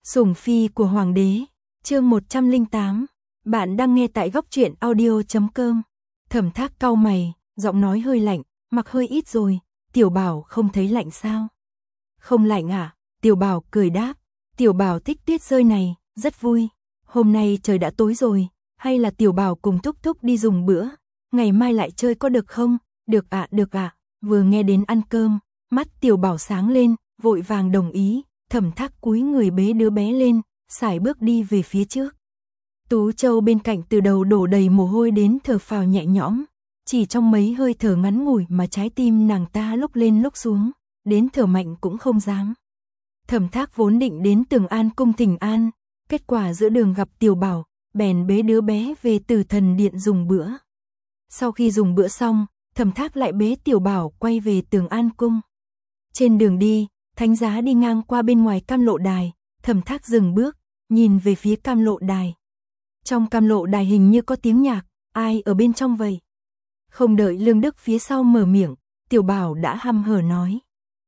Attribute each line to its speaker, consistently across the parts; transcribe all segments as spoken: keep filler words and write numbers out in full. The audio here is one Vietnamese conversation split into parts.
Speaker 1: Sủng phi của hoàng đế, chương một trăm lẻ tám. Bạn đang nghe tại góc truyện audio chấm com. Thẩm Thác cau mày, giọng nói hơi lạnh, mặc hơi ít rồi, Tiểu Bảo không thấy lạnh sao? Không lạnh à? Tiểu Bảo cười đáp, Tiểu Bảo thích tuyết rơi này, rất vui. Hôm nay trời đã tối rồi, hay là Tiểu Bảo cùng Thúc Thúc đi dùng bữa, ngày mai lại chơi có được không? Được ạ, được ạ. Vừa nghe đến ăn cơm, mắt Tiểu Bảo sáng lên, vội vàng đồng ý. Thẩm Thác cúi người bế đứa bé lên, sải bước đi về phía trước. Tú Châu bên cạnh từ đầu đổ đầy mồ hôi đến thở phào nhẹ nhõm, chỉ trong mấy hơi thở ngắn ngủi mà trái tim nàng ta lúc lên lúc xuống, đến thở mạnh cũng không dám. Thẩm Thác vốn định đến Tường An cung thỉnh an, kết quả giữa đường gặp Tiểu Bảo, bèn bế đứa bé về Tử Thần Điện dùng bữa. Sau khi dùng bữa xong, Thẩm Thác lại bế Tiểu Bảo quay về Tường An cung. Trên đường đi, Thánh Giá đi ngang qua bên ngoài Cam Lộ Đài, Thẩm Thác dừng bước, nhìn về phía Cam Lộ Đài. Trong Cam Lộ Đài hình như có tiếng nhạc, ai ở bên trong vậy? Không đợi Lương Đức phía sau mở miệng, Tiểu Bảo đã hăm hở nói.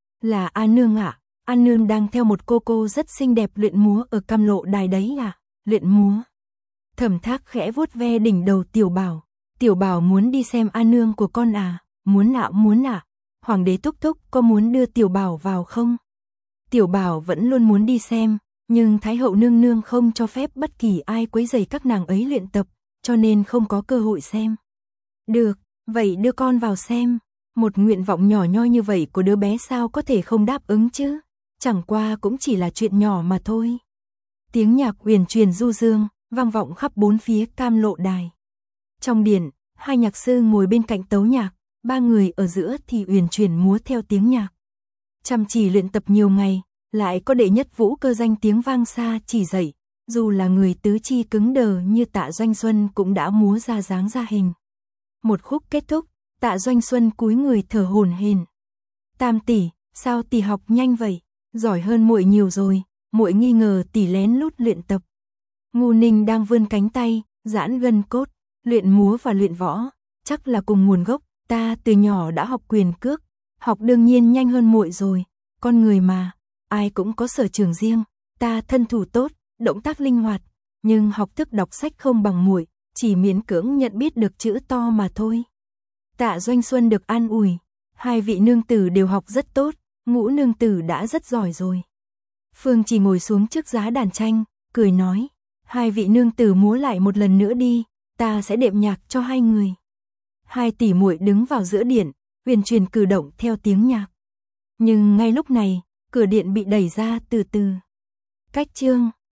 Speaker 1: Là A Nương ạ, à? A Nương đang theo một cô cô rất xinh đẹp luyện múa ở Cam Lộ Đài đấy à? Luyện múa. Thẩm Thác khẽ vuốt ve đỉnh đầu Tiểu Bảo. Tiểu Bảo muốn đi xem A Nương của con à? Muốn ạ, muốn ạ. Hoàng đế Thúc Thúc có muốn đưa Tiểu Bảo vào không? Tiểu Bảo vẫn luôn muốn đi xem, nhưng Thái hậu nương nương không cho phép bất kỳ ai quấy rầy các nàng ấy luyện tập, cho nên không có cơ hội xem. Được, vậy đưa con vào xem. Một nguyện vọng nhỏ nhoi như vậy của đứa bé sao có thể không đáp ứng chứ? Chẳng qua cũng chỉ là chuyện nhỏ mà thôi. Tiếng nhạc uyển chuyển du dương, vang vọng khắp bốn phía Cam Lộ Đài. Trong điện, hai nhạc sư ngồi bên cạnh tấu nhạc, ba người ở giữa thì uyển chuyển múa theo tiếng nhạc. Chăm chỉ luyện tập nhiều ngày, lại có đệ nhất vũ cơ danh tiếng vang xa chỉ dạy, dù là người tứ chi cứng đờ như Tạ Doanh Xuân cũng đã múa ra dáng ra hình. Một khúc kết thúc, Tạ Doanh Xuân cúi người thở hổn hển. Tam tỷ, sao tỷ học nhanh vậy? Giỏi hơn muội nhiều rồi, muội nghi ngờ tỷ lén lút luyện tập. Ngô Ninh đang vươn cánh tay, giãn gân cốt, luyện múa và luyện võ, chắc là cùng nguồn gốc, ta từ nhỏ đã học quyền cước, học đương nhiên nhanh hơn muội rồi, con người mà, ai cũng có sở trường riêng, ta thân thủ tốt, động tác linh hoạt, nhưng học thức đọc sách không bằng muội, chỉ miễn cưỡng nhận biết được chữ to mà thôi. Tạ Doanh Xuân được an ủi, hai vị nương tử đều học rất tốt, Ngũ nương tử đã rất giỏi rồi. Phương Chỉ ngồi xuống trước giá đàn tranh, cười nói, hai vị nương tử múa lại một lần nữa đi, ta sẽ đệm nhạc cho hai người. Hai tỷ muội đứng vào giữa điện, uyển chuyển cử động theo tiếng nhạc. Nhưng ngay lúc này, cửa điện bị đẩy ra từ từ. Cách chương